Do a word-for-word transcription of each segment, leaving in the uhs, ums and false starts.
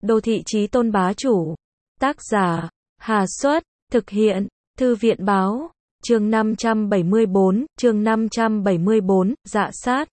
Đô thị chí tôn bá chủ. Tác giả, Hà Xuất, thực hiện, Thư viện báo, chương năm trăm bảy mươi bốn, chương năm trăm bảy mươi bốn, dạ sát.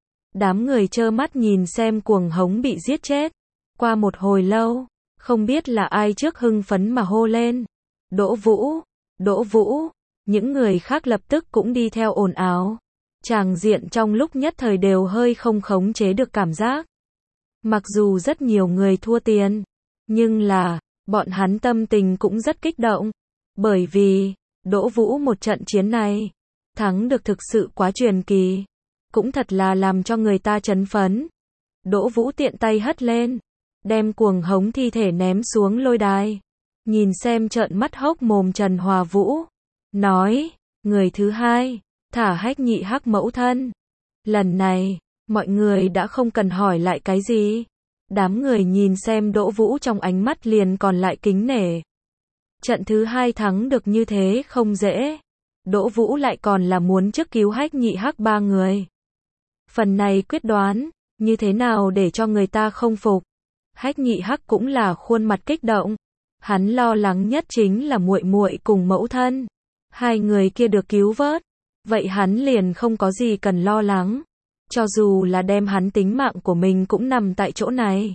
Đám người trơ mắt nhìn xem cuồng hống bị giết chết. Qua một hồi lâu, không biết là ai trước hưng phấn mà hô lên. Đỗ Vũ, Đỗ Vũ, những người khác lập tức cũng đi theo ồn ào. Tràng diện trong lúc nhất thời đều hơi không khống chế được cảm giác. Mặc dù rất nhiều người thua tiền, nhưng là, bọn hắn tâm tình cũng rất kích động. Bởi vì, Đỗ Vũ một trận chiến này, thắng được thực sự quá truyền kỳ. Cũng thật là làm cho người ta chấn phấn. Đỗ Vũ tiện tay hất lên, đem cuồng hống thi thể ném xuống lôi đài. Nhìn xem trợn mắt hốc mồm Trần Hòa Vũ. Nói, người thứ hai, thả Hách Nhị Hắc mẫu thân. Lần này, mọi người đã không cần hỏi lại cái gì. Đám người nhìn xem Đỗ Vũ trong ánh mắt liền còn lại kính nể. Trận thứ hai thắng được như thế không dễ. Đỗ Vũ lại còn là muốn trước cứu Hách Nhị Hắc ba người. Phần này quyết đoán, như thế nào để cho người ta không phục. Hách Nhị Hắc cũng là khuôn mặt kích động. Hắn lo lắng nhất chính là muội muội cùng mẫu thân. Hai người kia được cứu vớt. Vậy hắn liền không có gì cần lo lắng. Cho dù là đem hắn tính mạng của mình cũng nằm tại chỗ này.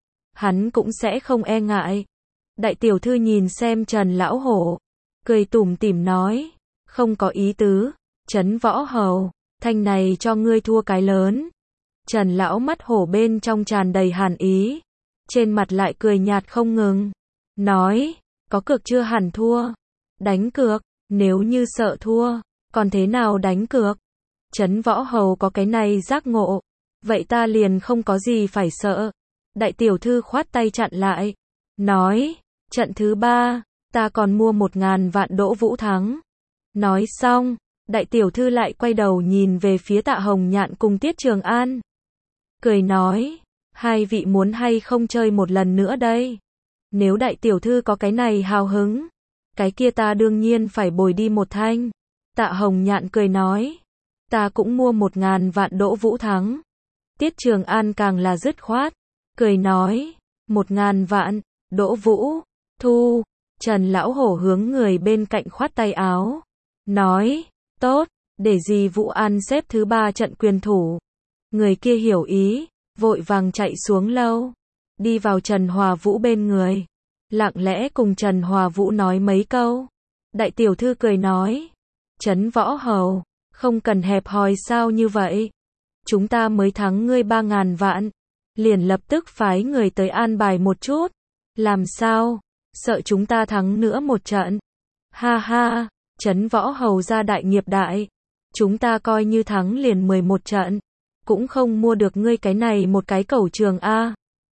Hắn cũng sẽ không e ngại. Đại tiểu thư nhìn xem Trần Lão Hổ. Cười tủm tỉm nói. Không có ý tứ. Trấn Võ Hầu. Thanh này cho ngươi thua cái lớn. Trần Lão mắt hổ bên trong tràn đầy hàn ý. Trên mặt lại cười nhạt không ngừng. Nói. Có cược chưa hẳn thua. Đánh cược. Nếu như sợ thua. Còn thế nào đánh cược? Trấn Võ Hầu có cái này giác ngộ. Vậy ta liền không có gì phải sợ. Đại tiểu thư khoát tay chặn lại. Nói. Trận thứ ba. Ta còn mua một ngàn vạn Đỗ Vũ thắng. Nói xong. Đại tiểu thư lại quay đầu nhìn về phía Tạ Hồng Nhạn cùng Tiết Trường An. Cười nói. Hai vị muốn hay không chơi một lần nữa đây? Nếu đại tiểu thư có cái này hào hứng. Cái kia ta đương nhiên phải bồi đi một thanh. Tạ Hồng Nhạn cười nói. Ta cũng mua một ngàn vạn Đỗ Vũ thắng. Tiết Trường An càng là dứt khoát. Cười nói. Một ngàn vạn, Đỗ Vũ, thu. Trần Lão Hổ hướng người bên cạnh khoát tay áo. Nói. Tốt, để gì Vũ An xếp thứ ba trận quyền thủ. Người kia hiểu ý, vội vàng chạy xuống lâu. Đi vào Trần Hòa Vũ bên người. Lặng lẽ cùng Trần Hòa Vũ nói mấy câu. Đại tiểu thư cười nói. Trấn Võ Hầu, không cần hẹp hòi sao như vậy. Chúng ta mới thắng ngươi ba ngàn vạn. Liền lập tức phái người tới an bài một chút. Làm sao? Sợ chúng ta thắng nữa một trận. Ha ha, Trấn Võ Hầu ra đại nghiệp đại. Chúng ta coi như thắng liền mười một trận. Cũng không mua được ngươi cái này một cái cẩu trường A.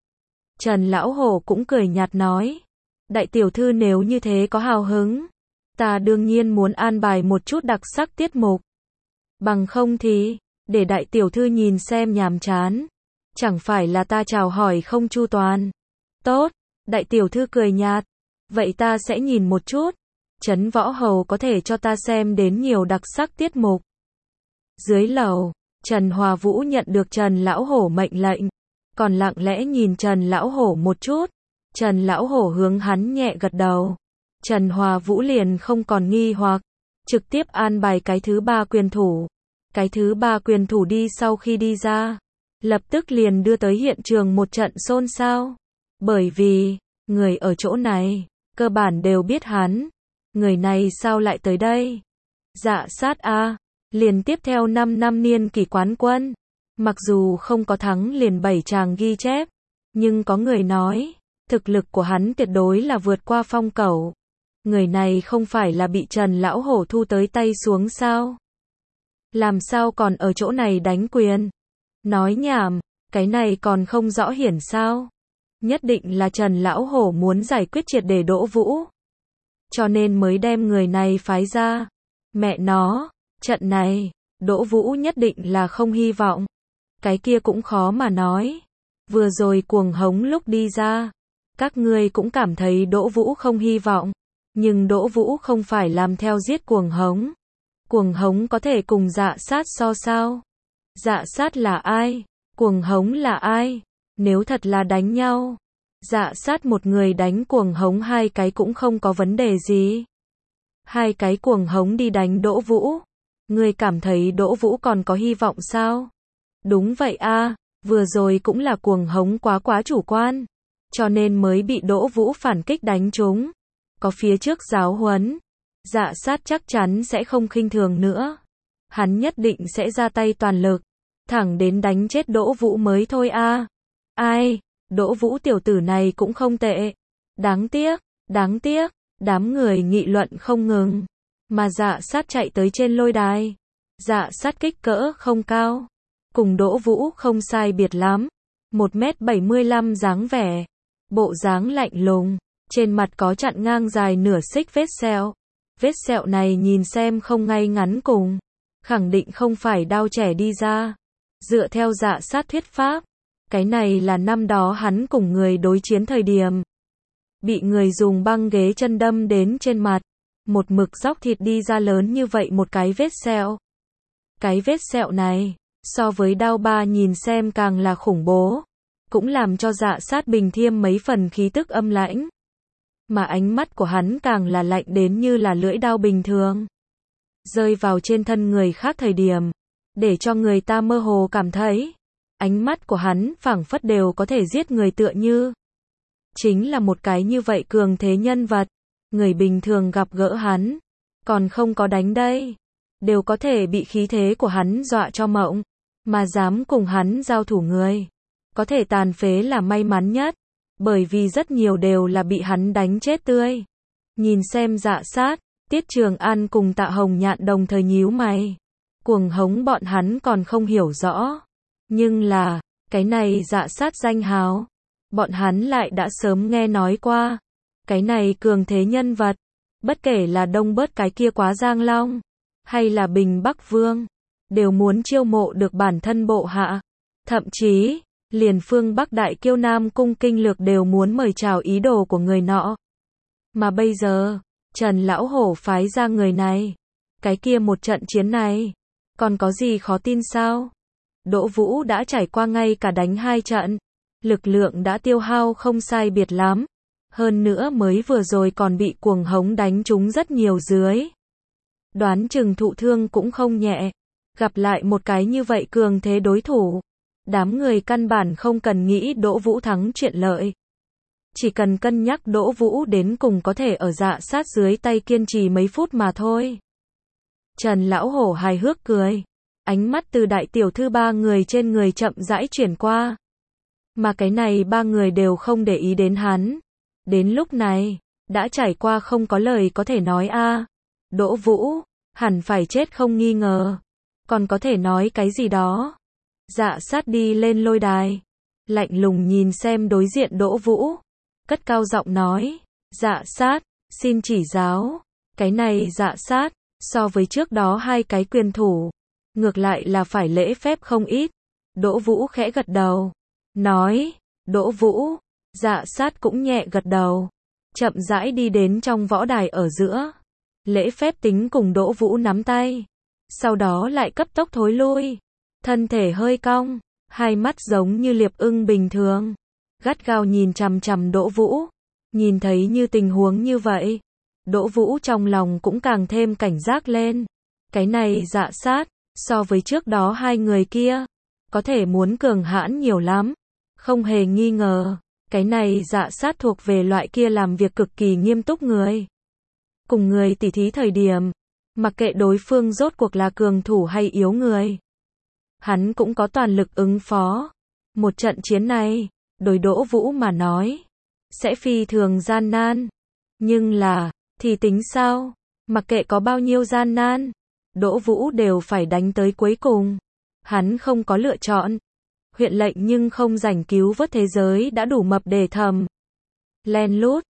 Trần Lão Hổ cũng cười nhạt nói. Đại tiểu thư nếu như thế có hào hứng. Ta đương nhiên muốn an bài một chút đặc sắc tiết mục. Bằng không thì, để đại tiểu thư nhìn xem nhàm chán. Chẳng phải là ta chào hỏi không chu toàn. Tốt, đại tiểu thư cười nhạt. Vậy ta sẽ nhìn một chút. Trấn Võ Hầu có thể cho ta xem đến nhiều đặc sắc tiết mục. Dưới lầu, Trần Hòa Vũ nhận được Trần Lão Hổ mệnh lệnh. Còn lặng lẽ nhìn Trần Lão Hổ một chút. Trần Lão Hổ hướng hắn nhẹ gật đầu. Trần Hòa Vũ liền không còn nghi hoặc. Trực tiếp an bài cái thứ ba quyền thủ. Cái thứ ba quyền thủ đi sau khi đi ra. Lập tức liền đưa tới hiện trường một trận xôn xao. Bởi vì, người ở chỗ này, cơ bản đều biết hắn. Người này sao lại tới đây? Dạ sát A. Liền tiếp theo năm năm niên kỷ quán quân. Mặc dù không có thắng liền bảy chàng ghi chép. Nhưng có người nói, thực lực của hắn tuyệt đối là vượt qua Phong Cẩu. Người này không phải là bị Trần Lão Hổ thu tới tay xuống sao? Làm sao còn ở chỗ này đánh quyền? Nói nhảm, cái này còn không rõ hiển sao? Nhất định là Trần Lão Hổ muốn giải quyết triệt để Đỗ Vũ. Cho nên mới đem người này phái ra. Mẹ nó, trận này, Đỗ Vũ nhất định là không hy vọng. Cái kia cũng khó mà nói. Vừa rồi cuồng hống lúc đi ra. Các ngươi cũng cảm thấy Đỗ Vũ không hy vọng. Nhưng Đỗ Vũ không phải làm theo giết cuồng hống. Cuồng hống có thể cùng dạ sát so sao? Dạ sát là ai? Cuồng hống là ai? Nếu thật là đánh nhau, Dạ sát một người đánh cuồng hống hai cái cũng không có vấn đề gì. Hai cái cuồng hống đi đánh Đỗ Vũ. Ngươi cảm thấy Đỗ Vũ còn có hy vọng sao? Đúng vậy a, vừa rồi cũng là cuồng hống quá quá chủ quan. Cho nên mới bị Đỗ Vũ phản kích đánh trúng. Có phía trước giáo huấn. Dạ sát chắc chắn sẽ không khinh thường nữa. Hắn nhất định sẽ ra tay toàn lực. Thẳng đến đánh chết Đỗ Vũ mới thôi a. Ai, Đỗ Vũ tiểu tử này cũng không tệ. Đáng tiếc, đáng tiếc, đám người nghị luận không ngừng. Mà dạ sát chạy tới trên lôi đài. Dạ sát kích cỡ không cao. Cùng Đỗ Vũ không sai biệt lắm. một mét bảy mươi lăm dáng vẻ. Bộ dáng lạnh lùng. Trên mặt có chặn ngang dài nửa xích vết sẹo. Vết sẹo này nhìn xem không ngay ngắn cùng. Khẳng định không phải đao trẻ đi ra. Dựa theo dạ sát thuyết pháp. Cái này là năm đó hắn cùng người đối chiến thời điểm. Bị người dùng băng ghế chân đâm đến trên mặt. Một mực dóc thịt đi ra lớn như vậy một cái vết sẹo. Cái vết sẹo này, so với đao ba nhìn xem càng là khủng bố. Cũng làm cho dạ sát bình thêm mấy phần khí tức âm lãnh. Mà ánh mắt của hắn càng là lạnh đến như là lưỡi đao bình thường. Rơi vào trên thân người khác thời điểm. Để cho người ta mơ hồ cảm thấy. Ánh mắt của hắn phảng phất đều có thể giết người tựa như. Chính là một cái như vậy cường thế nhân vật. Người bình thường gặp gỡ hắn. Còn không có đánh đây. Đều có thể bị khí thế của hắn dọa cho mộng. Mà dám cùng hắn giao thủ người. Có thể tàn phế là may mắn nhất. Bởi vì rất nhiều đều là bị hắn đánh chết tươi. Nhìn xem dạ sát. Tiết Trường An cùng Tạ Hồng Nhạn đồng thời nhíu mày. Cuồng hống bọn hắn còn không hiểu rõ. Nhưng là, cái này dạ sát danh hào. Bọn hắn lại đã sớm nghe nói qua. Cái này cường thế nhân vật. Bất kể là Đông Bớt cái kia quá Giang Long. Hay là Bình Bắc Vương. Đều muốn chiêu mộ được bản thân bộ hạ. Thậm chí, liền phương Bắc Đại Kiêu Nam Cung Kinh Lược đều muốn mời chào ý đồ của người nọ. Mà bây giờ, Trần Lão Hổ phái ra người này. Cái kia một trận chiến này. Còn có gì khó tin sao? Đỗ Vũ đã trải qua ngay cả đánh hai trận. Lực lượng đã tiêu hao không sai biệt lắm. Hơn nữa mới vừa rồi còn bị cuồng hống đánh trúng rất nhiều dưới. Đoán chừng thụ thương cũng không nhẹ. Gặp lại một cái như vậy cường thế đối thủ. Đám người căn bản không cần nghĩ Đỗ Vũ thắng chuyện lợi. Chỉ cần cân nhắc Đỗ Vũ đến cùng có thể ở dạ sát dưới tay kiên trì mấy phút mà thôi. Trần Lão Hổ hài hước cười. Ánh mắt từ đại tiểu thư ba người trên người chậm rãi chuyển qua. Mà cái này ba người đều không để ý đến hắn. Đến lúc này, đã trải qua không có lời có thể nói a. Đỗ Vũ, hẳn phải chết không nghi ngờ. Còn có thể nói cái gì đó. Dạ sát đi lên lôi đài. Lạnh lùng nhìn xem đối diện Đỗ Vũ. Cất cao giọng nói. Dạ sát, xin chỉ giáo. Cái này dạ sát, so với trước đó hai cái quyền thủ. Ngược lại là phải lễ phép không ít. Đỗ Vũ khẽ gật đầu. Nói. Đỗ Vũ. Dạ sát cũng nhẹ gật đầu. Chậm rãi đi đến trong võ đài ở giữa. Lễ phép tính cùng Đỗ Vũ nắm tay. Sau đó lại cấp tốc thối lui. Thân thể hơi cong. Hai mắt giống như liệp ưng bình thường. Gắt gao nhìn chằm chằm Đỗ Vũ. Nhìn thấy như tình huống như vậy. Đỗ Vũ trong lòng cũng càng thêm cảnh giác lên. Cái này dạ sát. So với trước đó hai người kia. Có thể muốn cường hãn nhiều lắm. Không hề nghi ngờ. Cái này dạ sát thuộc về loại kia làm việc cực kỳ nghiêm túc người. Cùng người tỉ thí thời điểm. Mặc kệ đối phương rốt cuộc là cường thủ hay yếu người. Hắn cũng có toàn lực ứng phó. Một trận chiến này. Đối Đỗ Vũ mà nói. Sẽ phi thường gian nan. Nhưng là. Thì tính sao? Mặc kệ có bao nhiêu gian nan. Đỗ Vũ đều phải đánh tới cuối cùng. Hắn không có lựa chọn. Huyện lệnh nhưng không rảnh cứu vớt thế giới đã đủ mập để thầm. Len lút.